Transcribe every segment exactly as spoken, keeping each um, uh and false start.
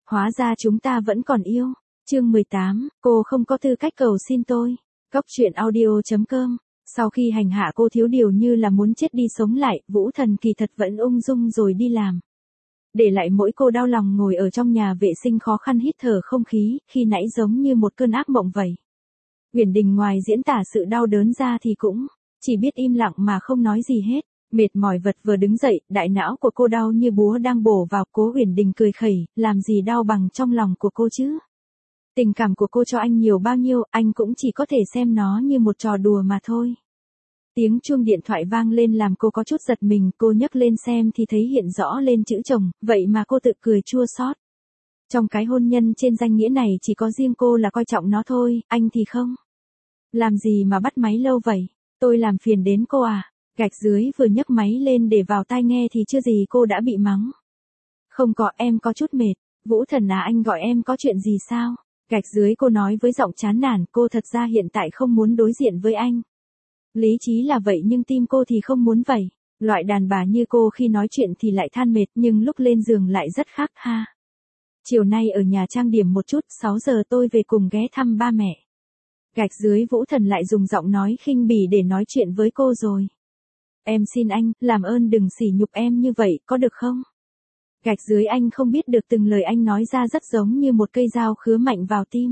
hóa ra chúng ta vẫn còn yêu. Chương mười tám, cô không có tư cách cầu xin tôi. Cóc truyện audio chấm com. Sau khi hành hạ cô thiếu điều như là muốn chết đi sống lại, Vũ Thần kỳ thật vẫn ung dung rồi đi làm. Để lại mỗi cô đau lòng ngồi ở trong nhà vệ sinh khó khăn hít thở không khí, khi nãy giống như một cơn ác mộng vậy. Uyển Đình ngoài diễn tả sự đau đớn ra thì cũng chỉ biết im lặng mà không nói gì hết. Mệt mỏi vật vừa đứng dậy, đại não của cô đau như búa đang bổ vào. Cố Uyển Đình cười khẩy, làm gì đau bằng trong lòng của cô chứ. Tình cảm của cô cho anh nhiều bao nhiêu, anh cũng chỉ có thể xem nó như một trò đùa mà thôi. Tiếng chuông điện thoại vang lên làm cô có chút giật mình, cô nhấc lên xem thì thấy hiện rõ lên chữ chồng, vậy mà cô tự cười chua xót. Trong cái hôn nhân trên danh nghĩa này chỉ có riêng cô là coi trọng nó thôi, anh thì không. Làm gì mà bắt máy lâu vậy, tôi làm phiền đến cô à? Gạch dưới vừa nhấc máy lên để vào tai nghe thì chưa gì cô đã bị mắng. Không có, em có chút mệt. Vũ Thần à, anh gọi em có chuyện gì sao? Gạch dưới cô nói với giọng chán nản, cô thật ra hiện tại không muốn đối diện với anh. Lý trí là vậy nhưng tim cô thì không muốn vậy. Loại đàn bà như cô khi nói chuyện thì lại than mệt nhưng lúc lên giường lại rất khác ha. Chiều nay ở nhà trang điểm một chút, sáu giờ tôi về cùng ghé thăm ba mẹ. Gạch dưới Vũ Thần lại dùng giọng nói khinh bỉ để nói chuyện với cô rồi. Em xin anh, làm ơn đừng sỉ nhục em như vậy, có được không? Gạch dưới anh không biết được từng lời anh nói ra rất giống như một cây dao khứa mạnh vào tim.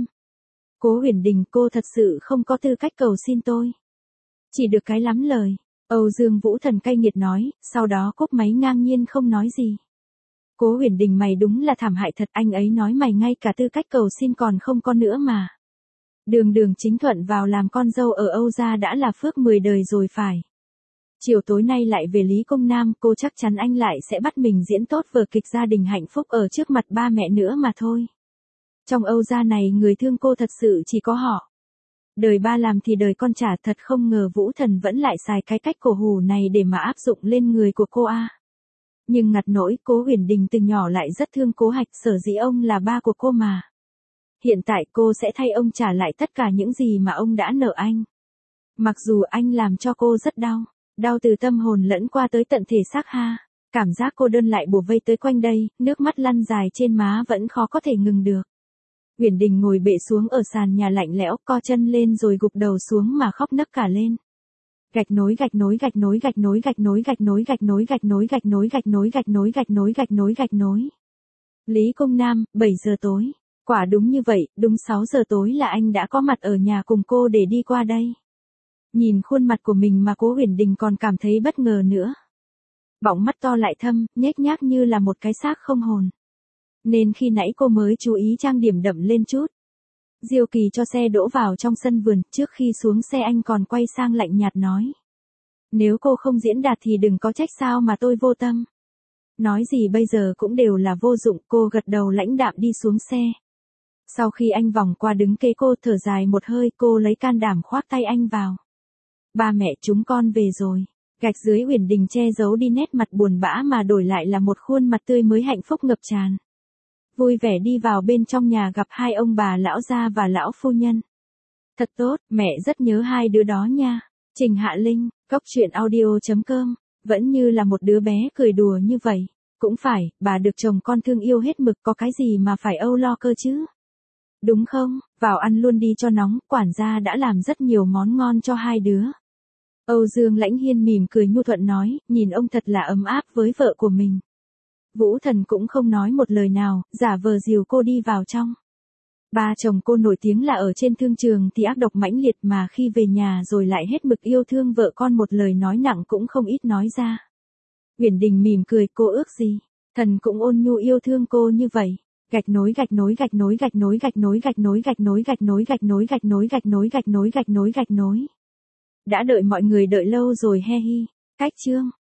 Cố Uyển Đình, cô thật sự không có tư cách cầu xin tôi. Chỉ được cái lắm lời. Âu Dương Vũ Thần cay nghiệt nói, sau đó cúp máy ngang nhiên không nói gì. Cố Uyển Đình, mày đúng là thảm hại thật, anh ấy nói mày ngay cả tư cách cầu xin còn không có nữa mà. Đường Đường chính thuận vào làm con dâu ở Âu gia đã là phước mười đời rồi phải. Chiều tối nay lại về Lý Công Nam, cô chắc chắn anh lại sẽ bắt mình diễn tốt vở kịch gia đình hạnh phúc ở trước mặt ba mẹ nữa mà thôi. Trong Âu gia này người thương cô thật sự chỉ có họ. Đời ba làm thì đời con trả, thật không ngờ Vũ Thần vẫn lại xài cái cách cổ hủ này để mà áp dụng lên người của cô a. Nhưng ngặt nỗi Cố Uyển Đình từ nhỏ lại rất thương Cố Hạch, sở dĩ ông là ba của cô mà. Hiện tại cô sẽ thay ông trả lại tất cả những gì mà ông đã nợ anh. Mặc dù anh làm cho cô rất đau. Đau từ tâm hồn lẫn qua tới tận thể xác ha. Cảm giác cô đơn lại bủa vây tới quanh đây, nước mắt lăn dài trên má vẫn khó có thể ngừng được. Uyển Đình ngồi bệ xuống ở sàn nhà lạnh lẽo, co chân lên rồi gục đầu xuống mà khóc nấc cả lên. Gạch nối gạch nối gạch nối gạch nối gạch nối gạch nối gạch nối gạch nối gạch nối gạch nối gạch nối gạch nối gạch nối gạch nối. Lý Công Nam, bảy giờ tối. Quả đúng như vậy, đúng sáu giờ tối là anh đã có mặt ở nhà cùng cô để đi qua đây. Nhìn khuôn mặt của mình mà Cố Uyển Đình còn cảm thấy bất ngờ nữa. Bọng mắt to lại thâm, nhếch nhác như là một cái xác không hồn. Nên khi nãy cô mới chú ý trang điểm đậm lên chút. Diêu Kỳ cho xe đỗ vào trong sân vườn, trước khi xuống xe anh còn quay sang lạnh nhạt nói. Nếu cô không diễn đạt thì đừng có trách sao mà tôi vô tâm. Nói gì bây giờ cũng đều là vô dụng, cô gật đầu lãnh đạm đi xuống xe. Sau khi anh vòng qua đứng kế cô thở dài một hơi, cô lấy can đảm khoác tay anh vào. Ba mẹ chúng con về rồi. Gạch dưới Uyển Đình che giấu đi nét mặt buồn bã mà đổi lại là một khuôn mặt tươi mới hạnh phúc ngập tràn. Vui vẻ đi vào bên trong nhà gặp hai ông bà lão gia và lão phu nhân. Thật tốt, mẹ rất nhớ hai đứa đó nha. Trình Hạ Linh, cóc truyện audio chấm com, vẫn như là một đứa bé cười đùa như vậy. Cũng phải, bà được chồng con thương yêu hết mực, có cái gì mà phải âu lo cơ chứ. Đúng không, vào ăn luôn đi cho nóng, quản gia đã làm rất nhiều món ngon cho hai đứa. Âu Dương Lãnh Hiên mỉm cười nhu thuận nói, nhìn ông thật là ấm áp với vợ của mình. Vũ Thần cũng không nói một lời nào, giả vờ dìu cô đi vào trong. Ba chồng cô nổi tiếng là ở trên thương trường thì ác độc mãnh liệt mà khi về nhà rồi lại hết mực yêu thương vợ con, một lời nói nặng cũng không ít nói ra. Uyển Đình mỉm cười, cô ước gì? Thần cũng ôn nhu yêu thương cô như vậy. Gạch nối gạch nối gạch nối gạch nối gạch nối gạch nối gạch nối gạch nối gạch nối gạch nối gạch nối gạch nối gạch nối gạch nối. Đã đợi mọi người đợi lâu rồi he hi. Cách chương.